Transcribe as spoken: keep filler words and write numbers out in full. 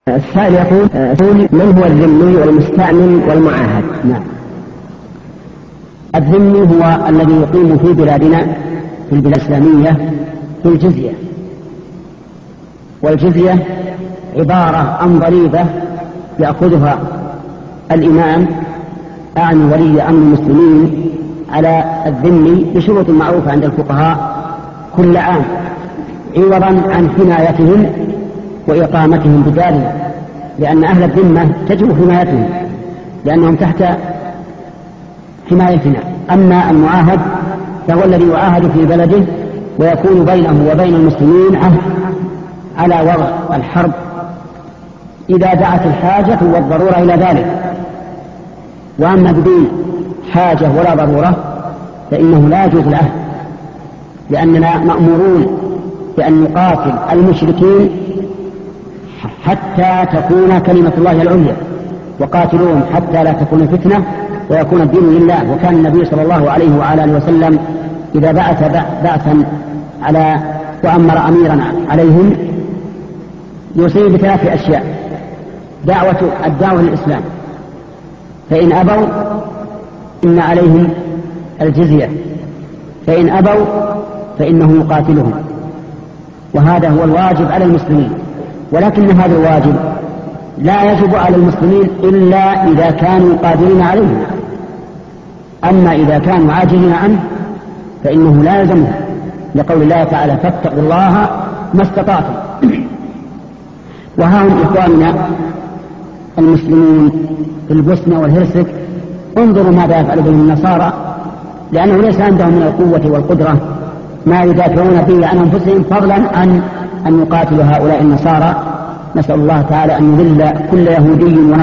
السائل يقول من هو الذمي والمستأمن والمعاهد؟ نعم. الذمي هو الذي يقيم في بلادنا في البلاد الإسلامية بالجزية، والجزية عبارة عن ضريبة يأخذها الإمام أعني ولي أمر المسلمين على الذمي بشروط معروفة عند الفقهاء كل عام، عوضا عن حمايتهم وإقامتهم بدارهم، لأن أهل الذمة تجب حمايتهم لأنهم تحت حمايتنا. أما المعاهد فهو الذي يعاهد في بلده ويكون بينه وبين المسلمين عهد على وضع الحرب إذا دعت الحاجة والضرورة إلى ذلك. وأما بدون حاجة ولا ضرورة فإنه لا يجوز العهد، لأننا مأمورون بأن نقاتل المشركين حتى تكون كلمة الله العليا، وقاتلوهم حتى لا تكون فتنة ويكون الدين لله. وكان النبي صلى الله عليه وعلى آله وسلم إذا بعث بعثا على وأمر أميرا عليهم يوصي بثلاث أشياء: دعوة الدعوة للإسلام، فإن أبوا إن عليهم الجزية، فإن أبوا فإنه يقاتلهم. وهذا هو الواجب على المسلمين، ولكن هذا الواجب لا يجب على المسلمين إلا إذا كانوا قادرين عليه، أما إذا كانوا عاجزين عنه فإنه لا يلزمه، لقول الله تعالى: فاتقوا الله ما استطعتم. وها هم إخواننا المسلمون في البوسنة والهرسك، انظروا ماذا يفعل بهم النصارى، لأنه ليس عندهم من القوة والقدرة ما يدافعون به عن أنفسهم، فضلا عن أن يقاتلوا هؤلاء النصارى. نسأل الله تعالى أن يذل كل يهودي